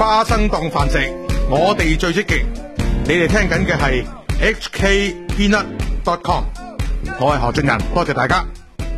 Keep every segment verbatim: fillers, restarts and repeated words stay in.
花生當飯食，我哋最積極。你哋聽緊嘅係 H K Peanut dot com， 我係何俊仁，多謝大家。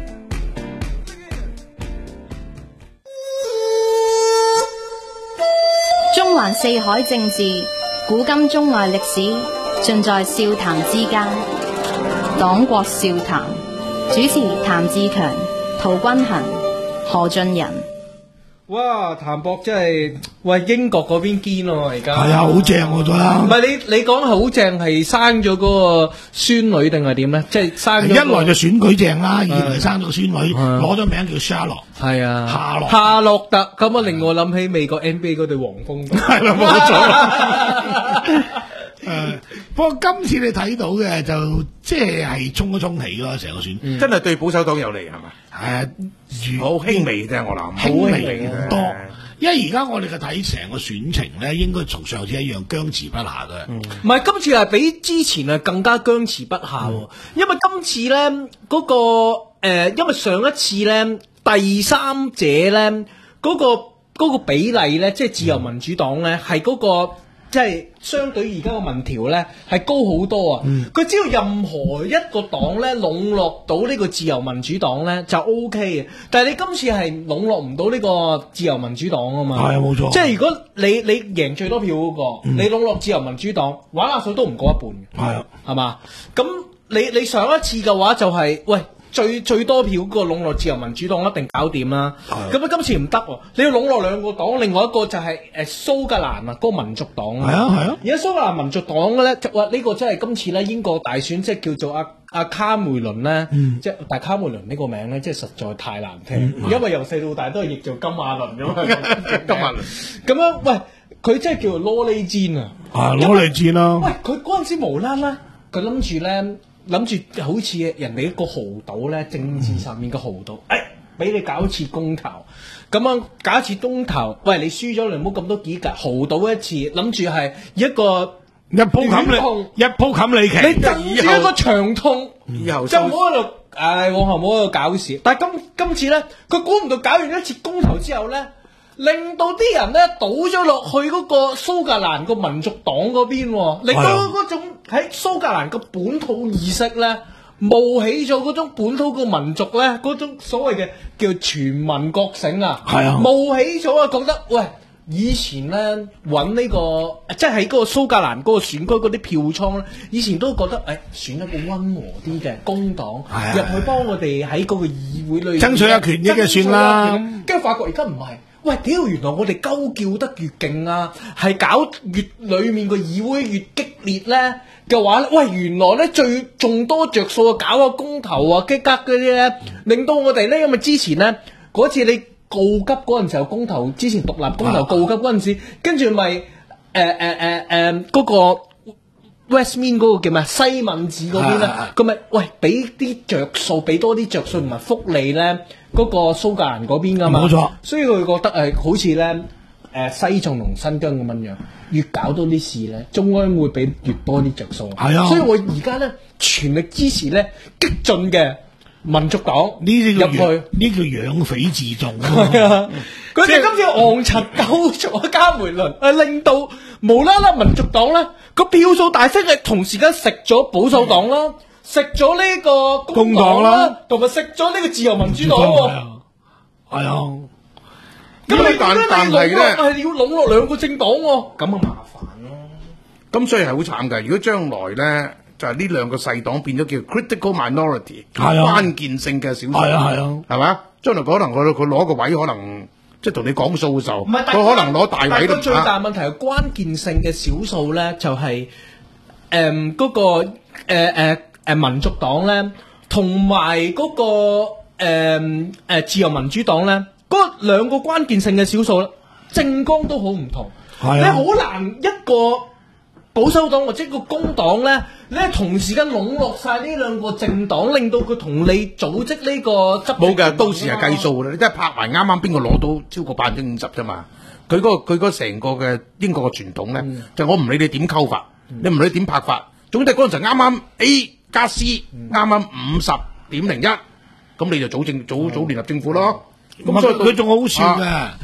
中環四海政治，古今中外歷史，盡在笑談之間。黨國笑談，主持譚志強、陶君行、何俊仁。 哇！譚博真係喂英國嗰邊堅咯，而家係啊，好正我覺得。 唔係你你講好正，係生咗嗰個孫女定係點咧？即係生咗、那個、 一來就選舉正啦，二來生咗個孫女，攞咗名叫夏洛。係啊，夏洛夏洛特咁啊，令我諗起美國 N B A 嗰隊黃蜂。 係啦，冇錯。誒，不過今次你睇到嘅就即係衝一衝起咯，成個選、 嗯、真係對保守黨有利係嘛？ 係啊， 好輕微啫，我諗輕微好多。因為而家我哋嘅睇成個選情咧，應該同上次一樣僵持不下嘅。 唔、嗯、係今次係比之前啊更加僵持不下，嗯、因為今次咧嗰、那個誒、呃，因為上一次咧第三者咧嗰、那個嗰、那個比例咧，即係自由民主黨咧係嗰個。即係相對而家個民調咧係高好多啊！佢、嗯、只要任何一個黨咧籠絡到呢個自由民主黨咧就 O K 嘅，但係你今次係籠絡唔到呢個自由民主黨啊嘛。係啊，冇錯。即係如果你你贏最多票嗰、那個，嗯、你籠絡自由民主黨，玩下水都唔過一半。係啊，係嘛？咁你你上一次嘅話就係、是、喂。最最多票嗰個籠絡自由民主黨一定搞掂啦，咁啊今次唔得喎，你要籠絡兩個黨，另外一個就係誒蘇格蘭啊，嗰個民族黨。係啊係啊，而家蘇格蘭民族黨嘅咧，就話呢個真係今次咧英國大選，即係叫做阿阿卡梅倫咧，嗯、即係但係卡梅倫呢個名咧，即係實在太難聽，嗯、因為由細到大都係譯做金馬倫咁嘛。金馬倫咁樣，喂，佢真係叫做羅利戰啊，啊羅利戰啦，喂，佢嗰陣時無啦啦，佢諗住咧。諗住好似人哋一個豪賭咧，政治上面嘅豪賭，誒、嗯，俾、哎、你搞一次公投，咁樣搞一次公投，喂，你輸咗你唔好咁多幾格，豪賭一次，諗住係一個一鋪冚你，一鋪冚你期，你跟住一個長痛，以後就唔好喺度，誒，往後唔好喺度搞事。但係今今次咧，佢估唔到搞完一次公投之後咧。令到啲人咧倒咗落去嗰個蘇格蘭個民族黨嗰邊，令到嗰種喺蘇格蘭個本土意識咧冒起咗嗰種本土個民族咧嗰種所謂嘅叫全民覺醒啊，係啊，冒起咗啊，覺得喂以前咧揾呢個即係喺嗰個蘇格蘭嗰個選區嗰啲票倉咧，以前都覺得誒、哎、選一個溫和啲嘅工黨入去幫我哋喺嗰個議會裏爭取下權益嘅算啦，跟住發覺而家唔係。喂，屌！原來我哋鳩叫得越勁啊，係搞越裏面個議會越激烈咧嘅話咧，喂，原來咧最仲多着數啊，搞個公投啊，激格嗰啲咧，令到我哋咧，因為之前咧嗰次你告急嗰陣時候公投，之前獨立公投告急嗰陣時，跟住咪誒誒誒誒嗰個 Westminster 嗰個叫咩西敏寺嗰邊咧，咁咪喂俾啲着數，俾多啲着數同埋福利咧。嗰個蘇格蘭嗰邊噶嘛，冇錯，所以佢覺得誒好似咧誒西藏同新疆咁樣樣，越搞多啲事咧，中央會俾越多啲着數。係啊，所以我而家咧全力支持咧激進嘅民族黨呢啲入去，呢叫養匪自重。係啊，佢哋今次昂塵鳩咗加梅倫，係令到無啦啦民族黨咧個票數大升，係同時間食咗保守黨啦。食咗呢個工黨啦，同埋食咗呢個自由民主黨喎。係啊，咁你但但係咧，係要籠絡兩個政黨喎，咁啊麻煩咯。 咁所以係好慘㗎。如果將來咧，就係呢兩個細黨變咗叫 critical minority，係啊，關鍵性嘅少數，係啊係啊，係嘛？將來可能佢佢攞個位，可能即係同你講數嘅時候，佢可能攞大位都唔得。最大問題係關鍵性嘅少數咧，就係誒嗰個誒誒。誒民族黨咧，同埋嗰個誒、呃呃、自由民主黨咧，嗰兩個關鍵性嘅少數咧，政綱都好唔同。係啊，你好難一個保守黨或者一個工黨咧，你同時間籠絡晒呢兩個政黨，令到佢同你組織呢個執冇嘅，到時係計數嘅。你真係拍埋啱啱邊個攞到超過百分之五十啫嘛？佢嗰、嗰個佢嗰成個嘅英國嘅傳統咧，嗯、就我唔理你點溝法，嗯、你唔理點拍法，總之嗰陣時啱啱 A。加 C 啱啱五十點零一，咁你就組政組組聯合政府咯。咁所以佢仲好笑嘅，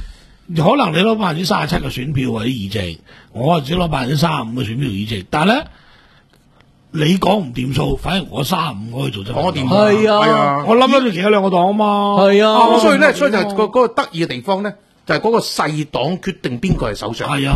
可能你攞百分之三十七嘅選票或者議席，我只攞百分之三十五嘅選票議席，但係咧你講唔掂數，反而我三十五可以做真。 講掂係啊， 係啊， 我諗咗其他兩個黨啊嘛。 係啊， 咁所以咧，所以就係個嗰個得意嘅地方咧，就係嗰個細黨決定邊個係首相。 係啊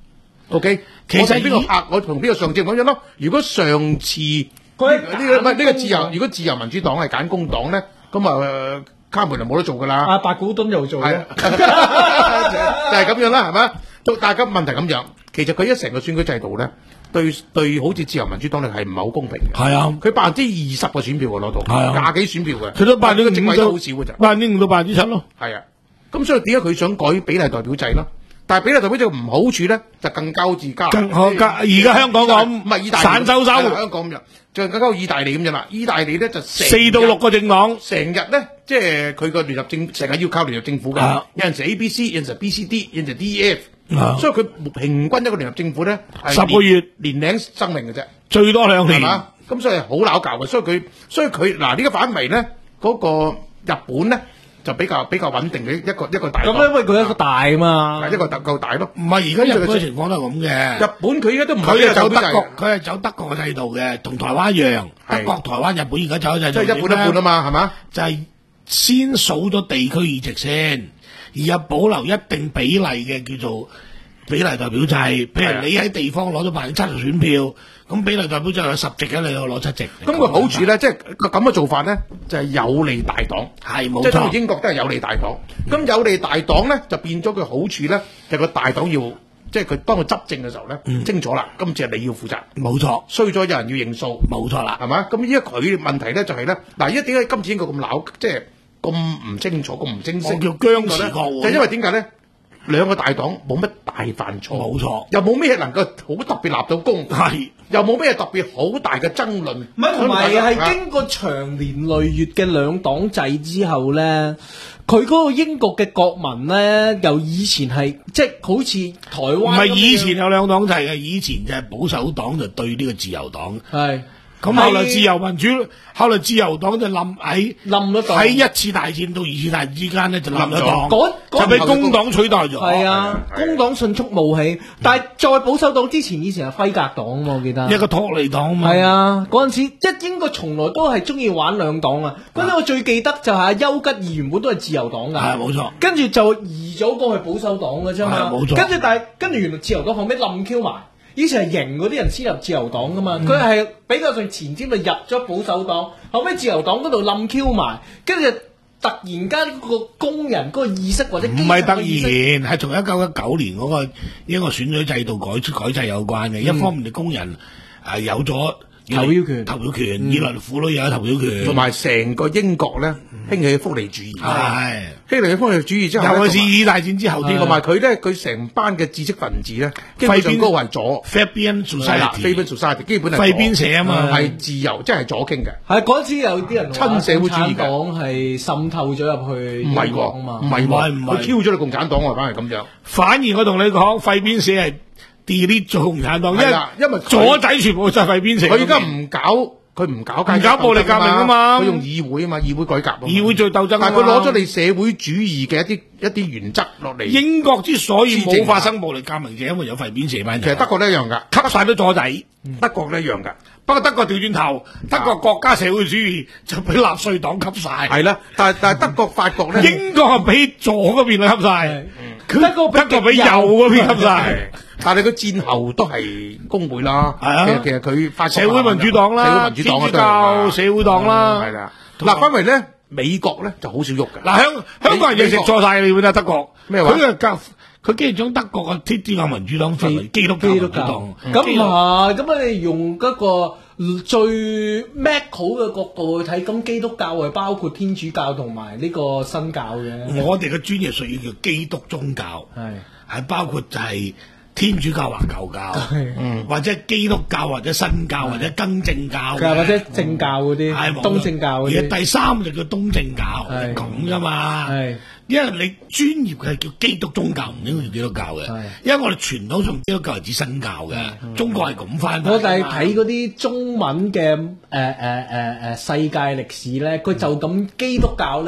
，OK， 其實我同邊個拍，我同邊個上正咁樣咯。如果上次呢個唔係呢個自由，如果自由民主黨係揀工黨咧，咁啊卡梅就冇得做噶啦。 阿白古敦又做係咯， 就係咁樣啦，係咪？到但係咁問題咁樣，其實佢一成個選舉制度咧，對對，好似自由民主黨嚟係唔係好公平嘅？ 係啊， 佢百分之二十個選票喎攞到， 係啊廿幾選票嘅， 佢都百分之個席位五到都好少嘅咋。 百分之五到百分之七咯。 係啊，咁所以點解佢想改比例代表制咯？但係比例代表制嘅唔好處咧，就更加好似加更可加而家香港咁唔係意大利散手手係香港咁樣，就更加好似意大利咁樣啦。意大利咧就成四到六個政黨， 成日咧，即係佢個聯合政成日要靠聯合政府嘅啊， 有陣時 A B C，有陣時 B C D，有陣時 D E F， 啊所以佢平均一個聯合政府咧係十個月年零生命嘅啫， 最多兩年。 係嘛？咁所以好拗教嘅，所以佢所以佢嗱呢個反為咧，嗰個日本咧就比較比較穩定嘅一個一個大黨。 咁因為佢一個大啊嘛， 一個特夠大咯。 唔係而家日本嘅情況都係咁嘅。 日本佢而家都唔係佢係走德比例國，佢係走德國嘅制度嘅，同台灣一樣。德係國、台灣、日本而家走嘅制度即係一半一半啊嘛，係嘛？ 就係先數咗地區議席先，而有保留一定比例嘅叫做比例代表制。譬如你喺地方攞咗百分之七十選票，咁比例代表制有十席嘅，你又攞七席。 咁個好處咧，即係個咁嘅做法咧，就係有利大黨。 係冇即係等於錯。 英國都係有利大黨。咁有利大黨咧，就變咗佢好處咧，就係個大黨要，即係佢當佢執政嘅時候咧，清楚啦，今次係你要負責， 冇錯， 衰咗有人要認數， 冇錯啦。 係嘛？咁依家佢問題咧就係咧，嗱，依家點解今次英國咁鬧，即係咁唔清楚、咁唔清晰？ 我叫僵持國會就因為點解咧？兩個大黨冇乜大犯錯， 冇錯又冇咩能夠好特別立到功， 係又冇咩特別好大嘅爭論。 唔係同埋係經過長年累月嘅兩黨制之後咧，佢嗰個英國嘅國民咧，由以前係即係好似台灣唔係以前咁樣有兩黨制嘅，以前就係保守黨就對呢個自由黨。 係咁後來自由民主，後來自由黨就冧喺冧咗黨喺一次大戰到二次大戰之間咧就冧咗黨， 嗰嗰就俾工黨取代咗。 係啊， 係啊工黨迅速冒起，但係再保守黨之前以前係輝格黨啊嘛，我記得一個托尼黨嘛。 係啊，嗰陣時即英國從來都係中意玩兩黨啊。嗰陣我最記得就係阿丘吉爾原本都係自由黨㗎， 係冇錯。 跟住就移咗過去保守黨嘅啫嘛， 係冇錯跟住但係跟住原來自由黨後尾冧 Q 埋。以前係型嗰啲人先入自由黨噶嘛，佢係、嗯、比較上前瞻就入咗保守黨，後尾自由黨嗰度冧 Q 埋，跟住突然間嗰個工人嗰個意識或者唔係突然，係從一九一九年嗰個英國選舉制度改改制有關嘅。嗯、一方面，工人誒有咗投票權， 投票權；二來婦女又有投票權， 同埋成個英國咧興起福利主義， 係興起福利主義之後， 尤其是二大戰之後啲， 同埋佢咧，佢成班嘅知識分子咧，基本上都係左 Fabian Society，Fabian Society 基本係廢邊社啊嘛， 係自由，即係左傾嘅。 係嗰陣時有啲人親社會主義黨係滲透咗入去唔係英國啊嘛， 唔係喎， 唔係佢 Q 咗你共產黨喎，反而咁樣。 反而我同你講，廢邊社係 delete 咗共產黨，因為因為左仔全部就係廢邊社。 佢而家唔搞。佢唔搞唔搞暴力革命啊嘛， 佢用議會啊嘛，議會改革啊嘛， 議會最鬥爭啊嘛。 但係佢攞咗你社會主義嘅一啲一啲原則落嚟。 英國之所以冇發生暴力革命，就因為有廢邊社班人。 其實德國都一樣㗎， 吸晒都左仔。 德國都一樣㗎。 不過德國調轉頭，德國國家社會主義就俾納粹黨吸晒。 係啦，但係但係德國、法國咧， 英國係俾左嗰邊吸晒， 德國德國俾右嗰邊吸晒。 但係佢戰後都係工會啦， 係啊， 其實其實佢法國社會民主黨啦， 社會民主黨天主教社會黨啦， 係啦。嗱，翻嚟咧，美國咧就好少喐㗎。 嗱，香香港人就食錯晒，你會睇德國咩話？ 佢係教佢竟然將德國嘅天主教民主黨分為基督教民主黨， 咁唔係，咁你用一個最 Mac 好嘅角度去睇，咁基督教係包括天主教同埋呢個新教嘅。 我哋嘅專業術語叫基督宗教， 係係包括就係天主教或舊教，嗯，或者基督教或者新教或者更正教， 或者正教嗰啲， 係東正教嗰啲。 而第三就叫東正教，係咁噶嘛。係，因為你專業嘅係叫基督宗教，唔應該叫基督教嘅。因為我哋傳統上基督教係指新教嘅，中國係咁翻。 我哋睇嗰啲中文嘅誒誒誒誒世界歷史咧，佢就咁基督教咧。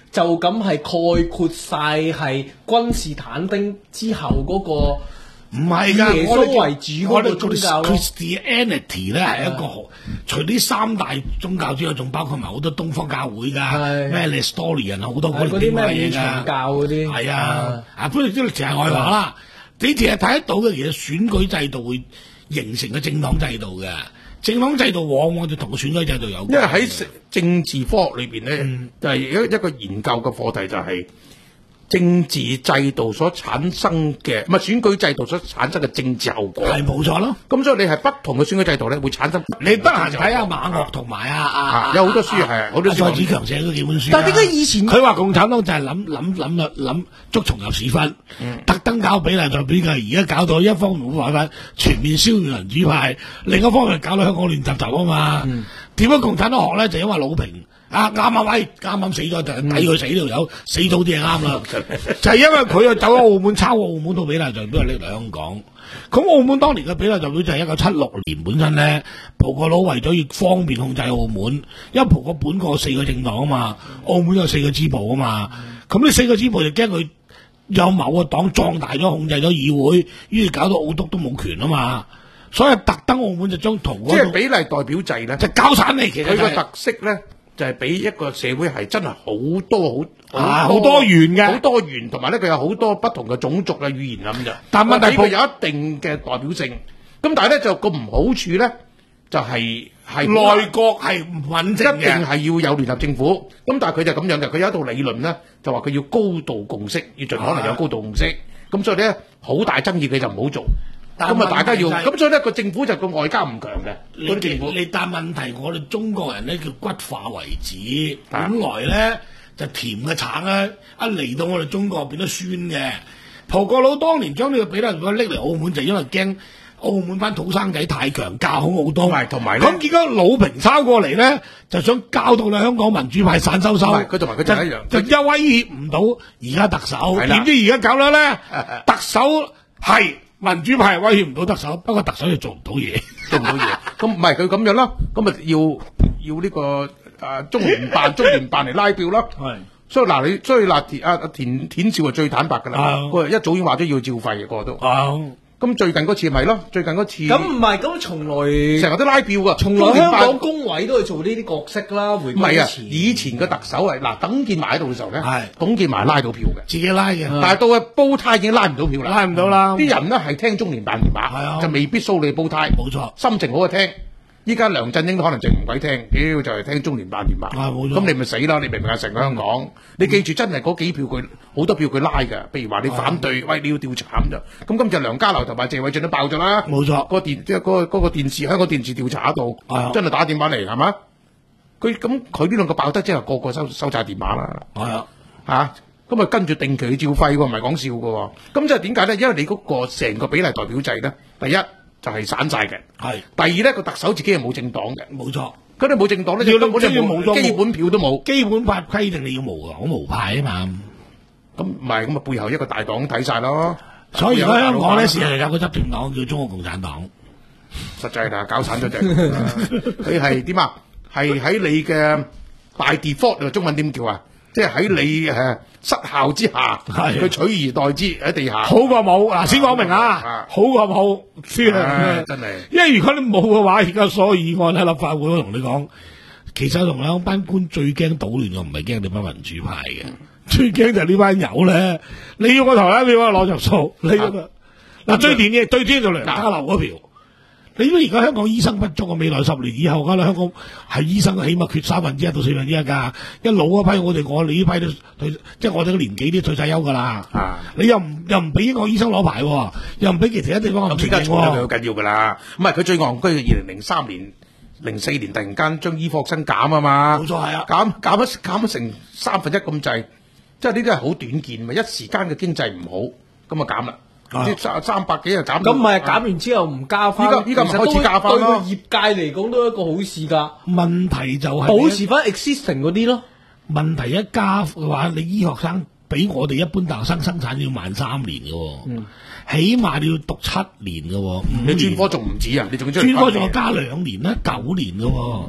就咁係概括晒係君士坦丁之後嗰、那個。 唔係㗎， 耶穌為主嗰個宗教咯。 Christianity 咧係一個，除呢三大宗教之外，仲包括埋好多東方教會㗎，咩 Nestorian 好多嗰啲咩嘢㗎。 教嗰啲係啊，啊不過呢啲淨係外話啦。你其實睇得到嘅，其實選舉制度會形成個政黨制度嘅。政黨制度往往就同個選舉制度有關。 因為喺政治科學裏邊咧，嗯、就係一一個研究嘅課題就係、是。政治制度所產生嘅，唔係選舉制度所產生嘅政治後果， 係冇錯咯。 咁所以你係不同嘅選舉制度咧，會產生。 你得閒睇下馬岳同埋啊啊， 有好多書係好多蔡子強寫嗰幾本書。 但係點解以前佢話共產黨就係諗諗諗諗捉蟲入屎忽，特登搞比例代表嘅，而家搞到一方面冇辦法全面消滅民主派，另一方面搞到香港亂雜雜啊嘛。點解共產黨學咧？就因為魯平。啊啱啊喂，啱啱死咗就抵佢死條友，死早啲係啱啦。就係因為佢又走咗澳門抄澳門套比例代表拎嚟香港。咁澳門當年嘅比例代表就係一九七六年本身咧，葡國佬為咗要方便控制澳門，因為葡國本國四個政黨啊嘛，澳門有四個支部啊嘛。咁呢四個支部就驚佢有某個黨壯大咗控制咗議會，於是搞到澳督都冇權啊嘛。所以特登澳門就將圖即係比例代表制咧， 就搞散你。其實佢個特色咧。就係俾一個社會係真係好多好好好多元嘅， 好多元，同埋咧佢有好多不同嘅種族嘅語言咁就。 但問題佢有一定嘅代表性，咁但係咧就個唔好處咧就係係內閣係唔穩定嘅， 一定係要有聯合政府。咁但係佢就咁樣嘅，佢有一套理論咧，就話佢要高度共識，要盡可能有高度共識。咁所以咧好大爭議，佢就唔好做。咁啊，大家要咁，所以咧個政府就個外交唔強嘅。 嗰啲政府，你但問題，我哋中國人咧叫骨化為止，本來咧就甜嘅橙咧，一嚟到我哋中國變得酸嘅。葡國佬當年將呢個比例如果拎嚟澳門，就因為驚澳門班土生仔太強，架好好多。 同埋咁結果魯平抄過嚟咧，就想教到你香港民主派散收收。 佢同埋佢就一樣， 就一威脅唔到而家特首。點知而家搞咗咧，特首係。民主派威脅唔到特首，不過特首又做唔到嘢， 做唔到嘢。咁唔係佢咁樣咯，咁咪要要呢、這個啊中聯辦中聯辦嚟拉票咯。係，所以嗱你，所以嗱田啊田田少係最坦白㗎啦。佢一早已經話咗要照肺嘅，個個都。啊咁最近嗰次咪咯，最近嗰次。 咁唔係，咁從來成日都拉票㗎。 從來香港工委都係做呢啲角色啦。回歸唔係啊，以前嘅特首係嗱，董建華喺度嘅時候咧，董建華拉到票嘅， 自己拉嘅。 但係到啊煲呔已經拉唔到票啦， 拉唔到啦。 啲人咧係聽中聯辦電話，就未必掃你煲呔。 冇錯， 心情好就聽。依家梁振英都可能就唔鬼聽，屌就係聽中聯辦電話。 啊，冇錯。 咁你咪死啦！你明唔明啊？成個香港，你記住真係嗰幾票佢好多票佢拉㗎。譬如話你反對，喂你要調查咁就。咁今次梁家騮同埋謝偉俊都爆咗啦。 冇錯。 個電即係嗰個嗰個電視香港電視調查度，真係打電話嚟係嘛？佢咁佢呢兩個爆得即係個個收收曬電話啦。 係啊， 嚇咁啊跟住定期照費喎，唔係講笑㗎喎。咁即係點解咧？因為你嗰個成個比例代表制咧，第一。就係散晒嘅，係。第二咧，個特首自己係冇政黨嘅， 冇錯。 咁你冇政黨咧，根本就冇基本票都冇。 基本法規定你要無黨無派啊嘛。 咁唔係咁啊，背後一個大黨睇晒咯。 所以而家香港咧，事實有個執政黨叫中國共產黨， 實際係搞散咗隻。佢係點啊？係喺你嘅大 default 中文點叫啊？即係喺你誒失效之下，佢取而代之喺地下， 好過冇嗱。先講明啊，好過冇先係真係。 因為如果你冇嘅話，而家所有議案喺立法會，我同你講，其實同兩班官最驚搗亂嘅，唔係驚你班民主派嘅，最驚就係呢班友咧。你要我投一票，我攞着數。你嗱最典嘅最典就梁家騮嗰票。你知唔知而家香港醫生不足啊？未來十年以後，而家香港係醫生起碼缺三分之一到四分之一㗎。一老一批，我哋我哋呢批都退，即係我哋個年紀都退晒休㗎啦。啊！你又唔又唔俾英國醫生攞牌，又唔俾其他地方咁。 而家重咗佢好緊要㗎啦。唔係佢最戇居嘅，二零零三年、零四年突然間將醫科生減啊嘛。冇錯係啊，減減咗減咗成三分一咁滯，即係呢啲係好短見，咪一時間嘅經濟唔好，咁啊減啦。啲三三百幾就減， 咁咪減完之後唔加翻， 依家依家咪開始加翻咯。 對個業界嚟講都係一個好事㗎。 問題就係保持翻 existing 嗰啲咯。 問題一加嘅話，你醫學生比我哋一般大學生生產要慢三年嘅喎，嗯、起碼你要讀七年嘅喎。 你專科仲唔止啊？你仲要專科仲要加兩年啦，九年嘅喎。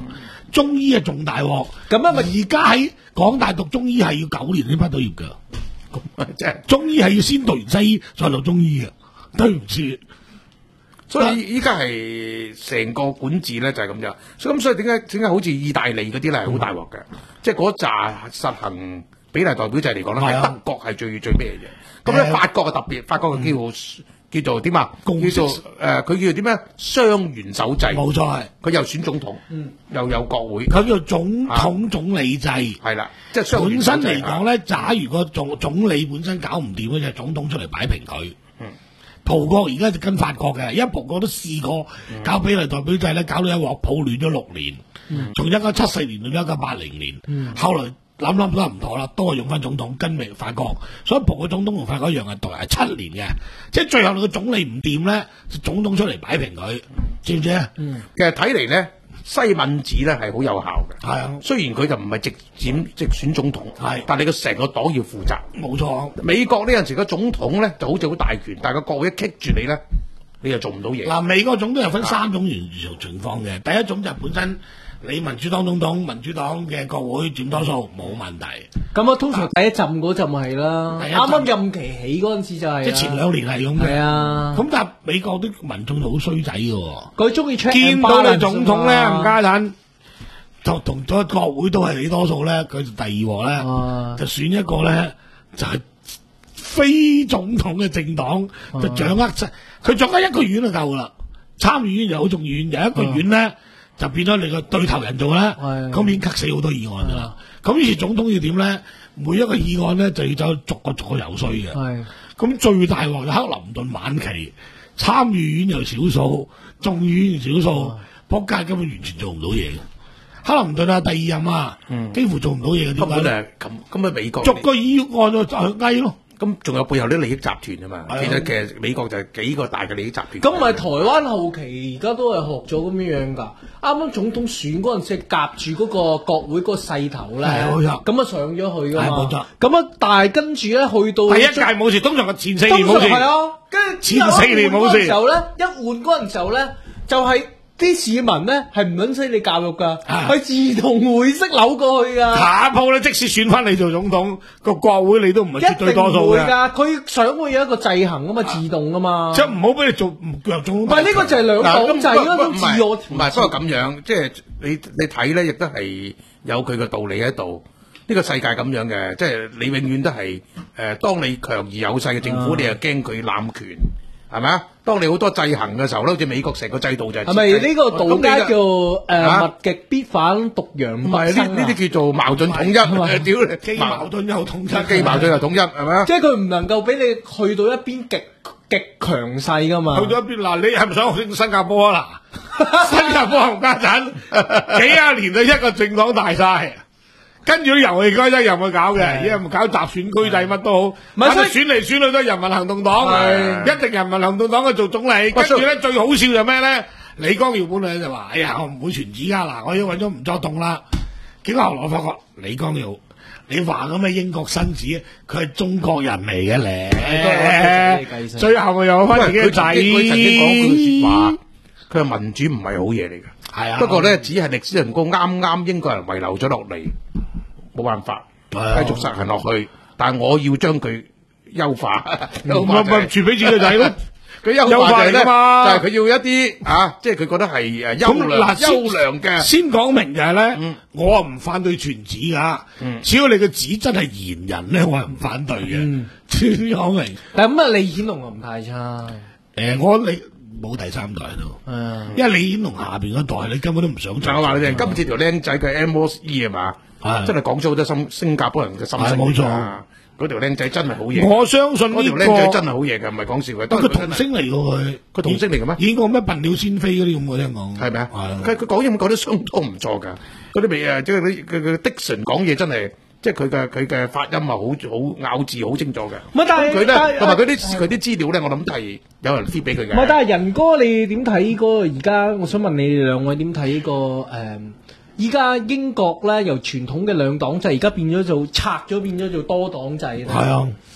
中醫啊仲大鑊。 咁啊咪而家喺港大讀中醫係要九年先畢到業㗎。 咁即係中醫係要先讀完西醫再讀中醫嘅，對唔住。 所以依家係成個管治咧就係咁樣，所以咁所以點解點解好似意大利嗰啲咧係好大鑊嘅，即係嗰扎實行比例代表制嚟講咧，係德國係最最咩嘅，咁咧法國嘅特別，法國嘅叫叫做點啊？叫做誒，佢叫做點咧？雙元首制， 冇錯係， 佢又選總統，又有國會， 佢叫總統總理制， 係啦，即係雙元本首制身嚟講咧，假如個總總理本身搞唔掂咧，就總統出嚟擺平佢。葡國而家就跟法國嘅，因為葡國都試過搞比例代表制咧，搞到一鑊泡亂咗六年，從一九七四年到一九八零年，嗯、後來諗諗都唔妥啦，都係用翻總統跟嚟法國，所以葡國總統同法國一樣係代係七年嘅，即係最後你個總理唔掂咧，總統出嚟擺平佢，知唔知啊？ 嗯、其實睇嚟咧。西敏寺咧係好有效嘅，係啊。雖然佢就唔係直選直選總統，係，但係你個成個黨要負責。冇錯。美國呢陣時個總統咧就好似好大權，但係個國會一棘住你咧，你又做唔到嘢。嗱， 美國總統有分三種原情況嘅，第一種就係本身你民主黨總統，民主黨嘅國會佔多數冇問題。 咁啊，通常第一陣嗰陣係啦，啱啱任期起嗰陣時就係， 即係前兩年係咁嘅。係啊。咁但係美國啲民眾就好衰仔嘅喎， 佢中意 check 見到你總統咧唔家產，就同咗國會都係你多數咧，佢就第二鑊咧，啊、就選一個咧就係、是、非總統嘅政黨，啊、就掌握晒，佢掌握一個院就夠啦，參議院又好重要院，有一個院咧。啊就變咗你個對頭人做啦，咁已經 cut 死好多議案噶啦。咁於是總統要點咧？每一個議案咧就要走逐個逐個游說嘅。咁最大鑊就克林頓晚期，參議院又少數，眾議院又少數，仆街根本完全做唔到嘢嘅。克林頓啊，第二任啊，嗯、幾乎做唔到嘢嘅。 根本係咁，咁啊美國逐個議案就就去嗌咯。 咁仲有背後啲利益集團啊嘛，其實其實美國就係幾個大嘅利益集團。 咁咪台灣後期而家都係學咗咁樣樣㗎。啱啱總統選嗰陣時，夾住嗰個國會嗰個勢頭咧，咁啊上咗去㗎嘛。咁啊，但係跟住咧去到第一屆冇事，通常個前四年冇事。 係啊，跟住前四年冇事。 時候咧，一換嗰陣時候咧，就係、是。啲市民咧係唔允許你教育㗎，係、啊、自動會識扭過去㗎。 下鋪咧，即使選翻你做總統，個國會你都唔係絕對多數㗎。佢想會有一個制衡啊嘛，自動啊嘛。 即係唔好俾你做腳總統。 唔係呢個就係兩黨制嗰種自我。 唔係，不過咁樣，即係你你睇咧，亦都係有佢嘅道理喺度。呢、這個世界咁樣嘅，即係你永遠都係誒、呃，當你強而有勢嘅政府，啊、你又驚佢濫權。係咪啊？當你好多制衡嘅時候咧，好似美國成個制度就係。 係咪呢個道家叫誒物極必反，獨陽不生？ 呢呢啲叫做矛盾統一。屌你， 既矛盾又統一， 既矛盾又統一，係咪啊？ 即係佢唔能夠俾你去到一邊極極強勢噶嘛？ 去到一邊嗱，你係咪想學新加坡啊？嗱，新加坡冚家產幾廿年就一個政黨大晒。跟住啲遊戲規則又去搞嘅，而家唔搞集選區制乜都好，反正選嚟選去都係人民行動黨，一定人民行動黨去做總理。跟住咧最好笑就咩咧？李光耀本來就話：哎呀，我唔會傳旨噶，嗱，我已經揾咗吳作棟啦。結果後來我發覺李光耀，你話咁嘅英國紳士，佢係中國人嚟嘅咧。最後咪又翻自己嘅仔。 佢曾經講句説話，佢話民主唔係好嘢嚟嘅。 係啊， 不過咧只係歷史上個啱啱英國人遺留咗落嚟。冇辦法，繼續實行落去，但係我要將佢優化，優化就係傳俾自己個仔咯。 佢優化就係咧，就係佢要一啲啊，即係佢覺得係誒優良、優良嘅。 先講明就係咧，我唔反對傳旨噶，只要你個旨真係賢人咧，我係唔反對嘅。先講明。 但係咁啊，李顯龍又唔太差。 誒，我你冇第三代咯，因為李顯龍下邊嗰代你根本都唔想做。 我話你哋，今次條僆仔嘅 M O E 係嘛？真係講咗好多新新加坡人嘅心聲。 冇錯， 嗰條僆仔真係好嘢。 我相信嗰條僆仔真係好嘢嘅，唔係講笑嘅。 佢童星嚟嘅佢， 佢童星嚟嘅咩？ 演過咩笨鳥先飛嗰啲咁嘅聽講。 係咪啊？佢佢講嘢講得相當唔錯㗎。嗰啲味誒，即係佢佢佢 Dickson 講嘢真係，即係佢嘅佢嘅發音啊，好好咬字好清楚嘅。 唔係，但係佢咧，同埋佢啲佢啲資料咧，我諗係有人 feed 俾佢嘅。 唔係，但係仁哥，你點睇嗰個而家？我想問你哋兩位點睇呢個誒？依家英國咧由傳統嘅兩黨制，而家變咗做拆咗，變咗做多黨制咧。 係啊，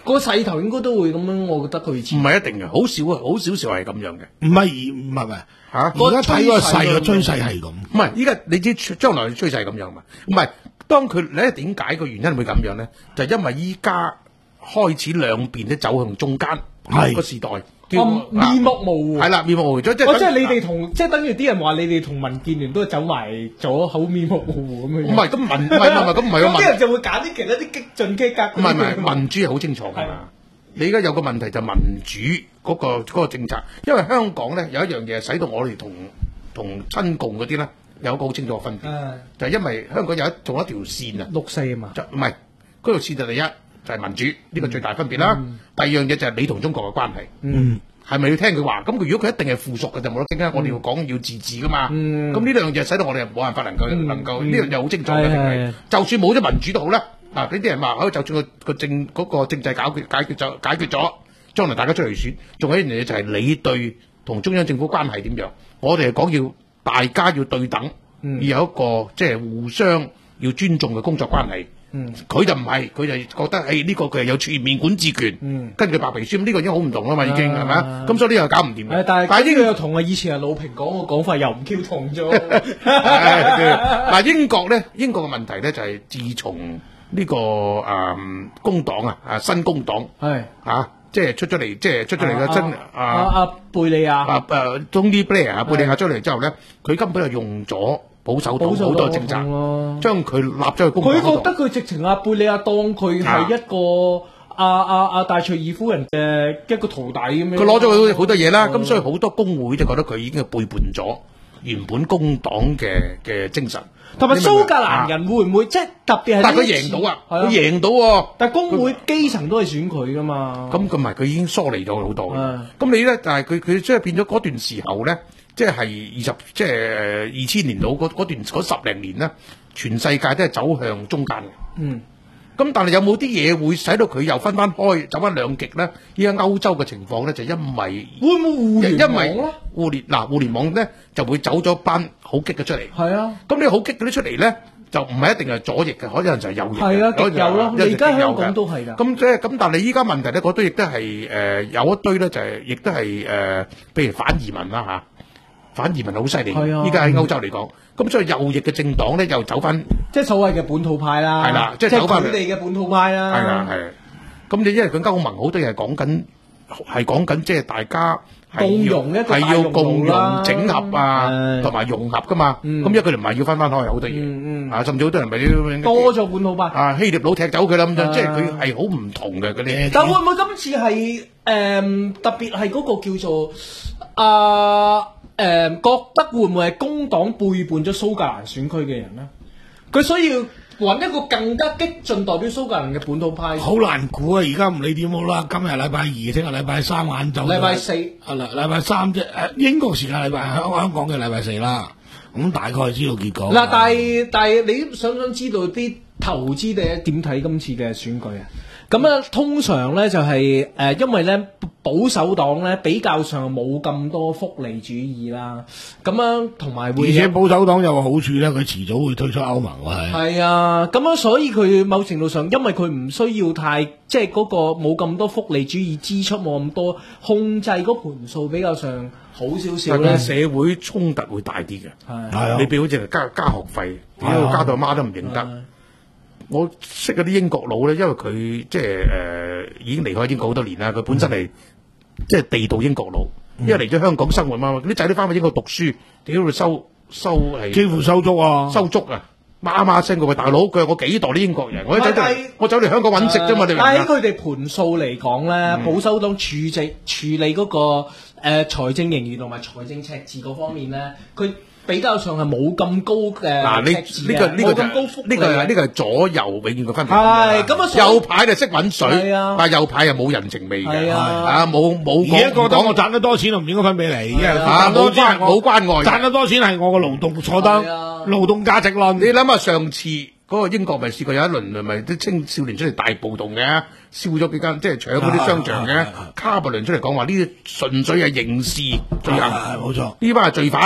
個勢頭應該都會咁樣，我覺得佢唔係一定嘅，好少啊，好少時候係咁樣嘅。 唔係唔係唔係嚇， 而家睇個勢個趨勢係咁。 唔係，依家你知將來嘅趨勢係咁樣嘛？唔係，當佢你點解個原因會咁樣咧？就係因為依家開始兩邊都走向中間， 係個時代。 哦，面目模糊係啦，面目模糊咗，即係哦，即係你哋同，即係等於啲人話你哋同民建聯都走埋咗，口面目模糊咁樣。 唔係，咁民唔係唔係咁唔係個民。 啲人就會揀啲其他啲激進激格。 唔係唔係，民主係好清楚㗎嘛。你而家有個問題就民主嗰個嗰個政策，因為香港咧有一樣嘢使到我哋同同親共嗰啲咧有一個好清楚嘅分別，就係因為香港有一仲有一條線啊， 六四啊嘛， 就唔係嗰條線就第一就係民主呢個最大分別啦。第二樣嘢就係你同中國嘅關係。 嗯。 係咪要聽佢話？咁佢如果佢一定係附屬嘅就冇得傾啦。我哋要講要自治噶嘛。咁呢兩樣嘢使到我哋冇辦法能夠能夠呢樣嘢好清楚嘅。就算冇咗民主都好啦。嗱，呢啲人話，就算個個政嗰個政制解決解決咗解決咗，將來大家出嚟選，仲有一樣嘢就係你對同中央政府關係點樣？我哋係講要大家要對等，要有一個即係互相要尊重嘅工作關係。佢就唔係，佢就覺得誒呢個佢係有全面管治權，根據白皮書，咁呢個已經好唔同啦嘛，已經係咪啊？咁所以呢個搞唔掂嘅。 但係呢個又同啊以前啊老平講個講法又唔 Q 同咗。 嗱，英國咧，英國嘅問題咧就係自從呢個誒工黨啊，啊新工黨係啊，即係出咗嚟，即係出咗嚟嘅真啊啊貝利亞啊誒 Tony Blair 啊貝利亞出嚟之後咧，佢根本係用咗。保守黨好多政策，將佢立咗去公黨嗰度。 佢覺得佢直情阿貝利亞當佢係一個阿阿阿戴卓爾夫人嘅一個徒弟咁樣。 佢攞咗好多嘢啦，咁所以好多工會就覺得佢已經係背叛咗原本工黨嘅嘅精神。 同埋蘇格蘭人會唔會即係特別係？ 但係佢贏到啊！佢贏到喎。 但係工會基層都係選佢噶嘛。 咁佢唔係佢已經疏離咗好多。咁你咧，但係佢佢即係變咗嗰段時候咧。即係二十，即係二千年到嗰嗰段嗰十零年咧，全世界都係走向中間嘅。嗯。咁但係有冇啲嘢會使到佢又分翻開，走翻兩極咧？依家歐洲嘅情況咧，就因為會唔會互聯網咧？ 互聯嗱互聯網咧就會走咗班好激嘅出嚟。 係啊。咁你好激嗰啲出嚟咧，就唔係一定係左翼嘅，可能就係右翼。 係啊，極右咯。你而家香港都係㗎。 咁即係咁，但係依家問題咧，嗰堆亦都係誒有一堆咧，就係亦都係誒，譬如反移民啦嚇。反移民好犀利，依家喺歐洲嚟講，咁所以右翼嘅政黨咧又走翻， 即係所謂嘅本土派啦， 係啦，即係走翻佢哋嘅本土派啦， 係啦係。咁你因為佢歐盟好多嘢係講緊，係講緊即係大家共融一個係要共融整合啊，同埋融合噶嘛。咁因為佢哋唔係要分翻開好多嘢，啊甚至好多人咪多咗本土派， 啊希臘佬踢走佢啦咁樣，即係佢係好唔同嘅嗰啲。 但會唔會今次係誒特別係嗰個叫做啊？誒、呃，覺得會唔會係工黨背叛咗蘇格蘭選區嘅人呢？佢需要揾一個更加激進代表蘇格蘭嘅本土派。 好難估啊！而家唔理點好啦，今日禮拜二，聽日禮拜三晏晝。 禮拜四係啦，禮拜三啫。誒，英國時間禮拜香香港嘅禮拜四啦。咁大概知道結果。 嗱，但係但係你想唔想知道啲投資者點睇今次嘅選舉啊？咁啊，通常咧就係、是、誒、呃，因為咧保守黨咧比較上冇咁多福利主義啦，咁樣同埋會， 而且保守黨有個好處咧，佢遲早會退出歐盟喎，係。 係啊，咁樣所以佢某程度上，因為佢唔需要太即係嗰個冇咁多福利主義支出，冇咁多控制嗰盤數比較上好少少咧。 社會衝突會大啲嘅， 係啊， 你譬如好似加加學費，如果加到阿媽都唔認得。我識嗰啲英國佬咧，因為佢即係誒、呃、已經離開英國好多年啦。佢本身係、嗯、即係地道英國佬，因為嚟咗香港生活嘛，啲仔都翻去英國讀書，點解會收收係幾乎收足啊？ 收足啊！媽媽聲個大佬，佢係我幾代啲英國人，我走嚟我走嚟香港揾食啫嘛。你但喺佢哋盤數嚟講咧，嗯、保守黨處理處理嗰、那個誒、呃、財政盈餘同埋財政赤字嗰方面咧，佢。比較上係冇咁高嘅嗱，你呢個呢個就呢個係呢個係左右永遠嘅分別。 係咁啊， 右派就識揾水，但係右派又冇人情味嘅，啊冇冇而一個講我賺得多錢，我唔應該分俾你，因為冇關冇關愛， 賺得多錢係我個勞動坐得勞動價值論。 你諗下上次嗰個英國咪試過有一輪咪啲青少年出嚟大暴動嘅，燒咗幾間即係搶嗰啲商場嘅，卡伯倫出嚟講話呢啲純粹係刑事罪行， 冇錯， 呢班係罪犯。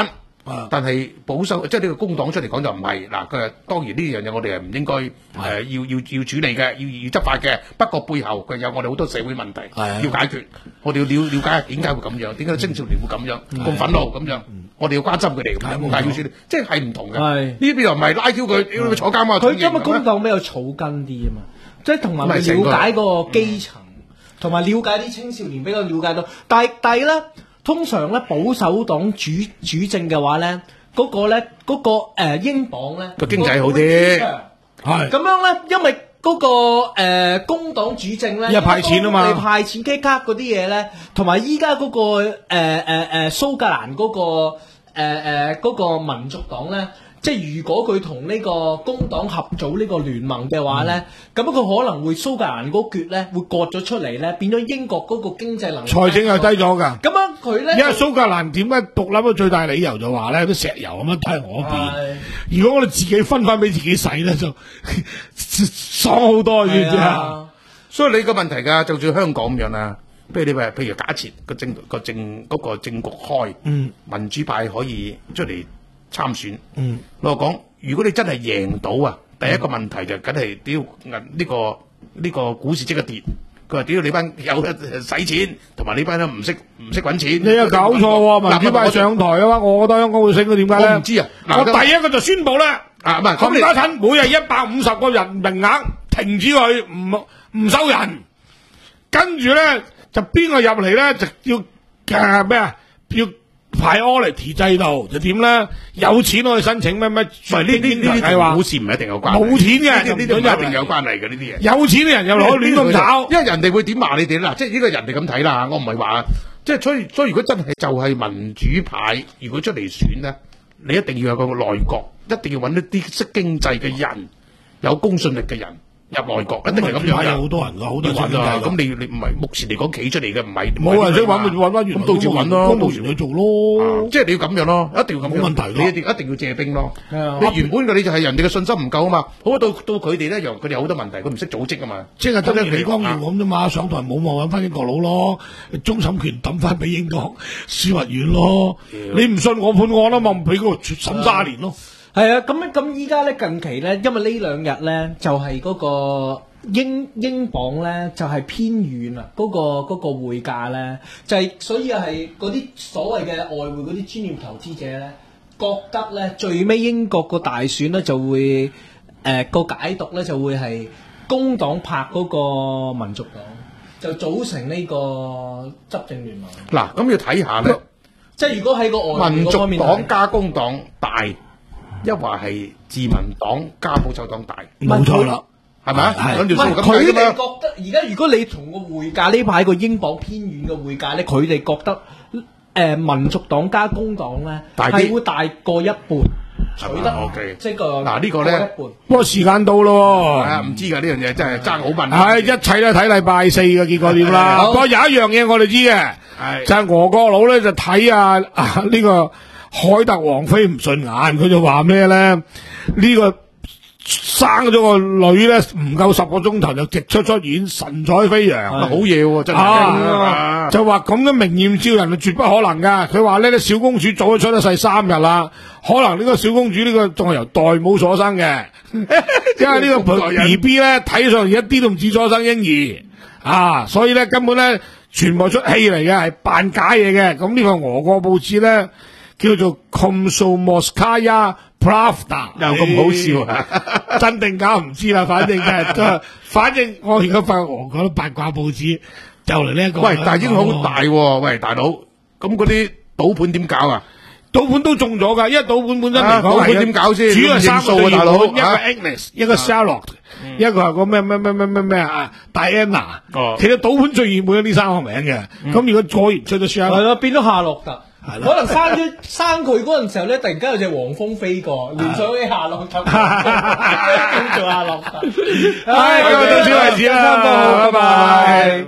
但係保守即係呢個工黨出嚟講就唔係嗱，佢話當然呢樣嘢我哋係唔應該誒、呃、要要要處理嘅，要要執法嘅。不過背後佢有我哋好多社會問題要解決，我哋要了了解下點解會咁樣，點解青少年會咁樣咁憤怒咁樣，我哋要關心佢哋，冇解要處理，即係係唔同嘅。呢邊又唔係拉 Q 佢，要坐監啊！ 佢因為工黨比較草根啲啊嘛，即係同埋了解個基層，同埋了解啲青少年比較了解到。但係但係咧，通常咧保守黨主主政嘅話咧，嗰、嗰個咧嗰、嗰個誒、呃、英鎊咧個經濟好啲， 係咁樣咧，因為嗰、嗰個誒、呃、工黨主政咧， 一派錢啊嘛， 派錢 K 卡嗰啲嘢咧，同埋依家嗰個誒誒誒蘇格蘭嗰、嗰個誒誒嗰個民族黨咧。即係如果佢同呢個工黨合組呢個聯盟嘅話咧，咁佢、嗯、可能會蘇格蘭嗰橛咧會割咗出嚟咧，變咗英國嗰個經濟能力財政又低咗㗎。 咁樣佢咧， 因為蘇格蘭點解獨立嘅最大理由就話咧，啲石油咁樣都係我邊。如果我哋自己分翻俾自己使咧，就爽好多，知唔知啊？ 所以你個問題㗎，就算香港咁樣啦，譬如你話，譬如假設個政個政嗰個政局開，嗯，民主派可以出嚟參選，嗯，我講，如果你真係贏到啊，第一個問題就梗係屌銀呢個呢、呢個股市即刻跌。佢話屌你班有使錢，同埋呢班都唔識唔識揾錢。 你又搞錯喎，民主派上台嘅話，我覺得香港會升嘅，點解咧？ 我唔知啊。 我第一個就宣佈咧， 啊唔係， 冚家鏟每日一百五十個人名額停止佢，唔唔收人。跟住咧就邊個入嚟咧就要誒咩啊？要priority制度就點咧？有錢可以申請咩咩？唔係呢呢呢啲計劃， 股市唔一定有關係。 冇錢嘅， 呢啲呢啲一定有關係嘅呢啲嘢。 有錢嘅人又攞亂咁炒， 因為人哋會點話你哋啦？即係呢個人哋咁睇啦，我唔係話，即係所以所以如果真係就係民主派，如果出嚟選咧，你一定要有個內閣，一定要揾一啲識經濟嘅人，有公信力嘅人。入內閣一定係咁樣， 有好多人噶，好多人㗎。 咁你你唔係目前嚟講企出嚟嘅唔係冇人識揾，咪揾翻原來咁到時揾咯， 公務員去做咯。 即係你要咁樣咯，一定要咁樣。 冇問題， 你一定一定要借兵咯。你原本嘅你就係人哋嘅信心唔夠啊嘛。好到到佢哋咧，又佢哋有好多問題，佢唔識組織啊嘛。 即係等於李光耀咁啫嘛，上台冇望揾翻英國佬咯，終審權抌翻俾英國司法院咯。你唔信我判案啦嘛，唔俾佢審卅年咯。 係啊，咁咁依家咧近期咧，因為呢兩日咧就係、是、嗰個英英鎊咧就係、是、偏軟啊，嗰、那個嗰、那個匯價咧就係、是、所以係嗰啲所謂嘅外匯嗰啲專業投資者咧覺得咧最尾英國個大選咧就會誒個、呃、解讀咧就會係工黨拍嗰個民族黨，就組成呢個執政聯盟。 嗱，咁要睇下咧， 即係如果喺個外民族黨加工黨大。一話係自民黨加保守黨大， 冇錯啦， 係咪啊？諗住數咁佢哋計㗎嘛。 覺得而家如果你同個匯價呢排個英鎊偏軟嘅匯價咧，佢哋覺得誒、呃、民族黨加工黨咧係會大過一半，取得 OK， 即係個嗱呢個咧， 不過時間到咯， 係啊，唔知㗎呢樣嘢真係爭好笨。 係一切都睇禮拜四嘅結果點啦。不過有一樣嘢我哋知嘅，就係俄國佬咧就睇啊啊呢個。凱特王妃唔順眼，佢就話咩咧？呢、這個生咗個女咧，唔夠十個鐘頭就直出出院，神采飛揚， 好嘢喎！真係、 啊啊、就話咁嘅明豔照人，絕不可能噶。佢話呢啲小公主早咗出咗世三日啦，可能呢個小公主呢個仲係由代母所生嘅，因為呢個 B B 咧睇上嚟一啲都唔似初生嬰兒啊，所以咧根本咧全部出戲嚟嘅，係扮假嘢嘅。咁呢個俄國報紙咧。叫做 Komsomolskaya Pravda， 又咁好笑啊！真定假唔知啦，反正係，反正我而家發覺俄國啲八卦報紙就嚟呢一個。 喂，但係已經好大喎、哦！喂，大佬，咁嗰啲賭盤點搞啊？ 賭盤都中咗㗎，因為賭盤本身嚟講， 賭盤點搞先？ 主要係三個大佬，一個 Agnes，、啊、 一個 Charlotte，、嗯、一個係個咩咩咩咩咩咩啊 Diana。哦，其實賭盤最熱門呢三個名嘅，咁、嗯、如果果然出咗 Charlotte，係咯， 變咗夏洛特。可能生咗生佢嗰陣時候咧，突然間有隻黃蜂飛過，聯想起夏洛特，叫做夏洛特。 唉，今日到此為止啦，拜拜。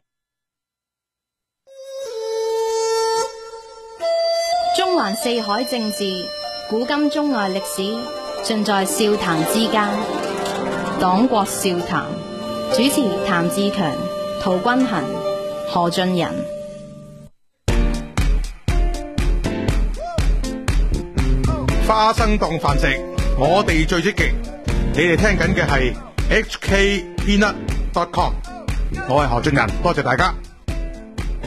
中環四海政治，古今中外歷史，盡在笑談之間。黨國笑談，主持譚志強、陶君行、何俊仁。 花生當飯食，我哋最積極。你哋聽緊嘅係 H K Peanut dot com， 我係何俊仁，多謝大家。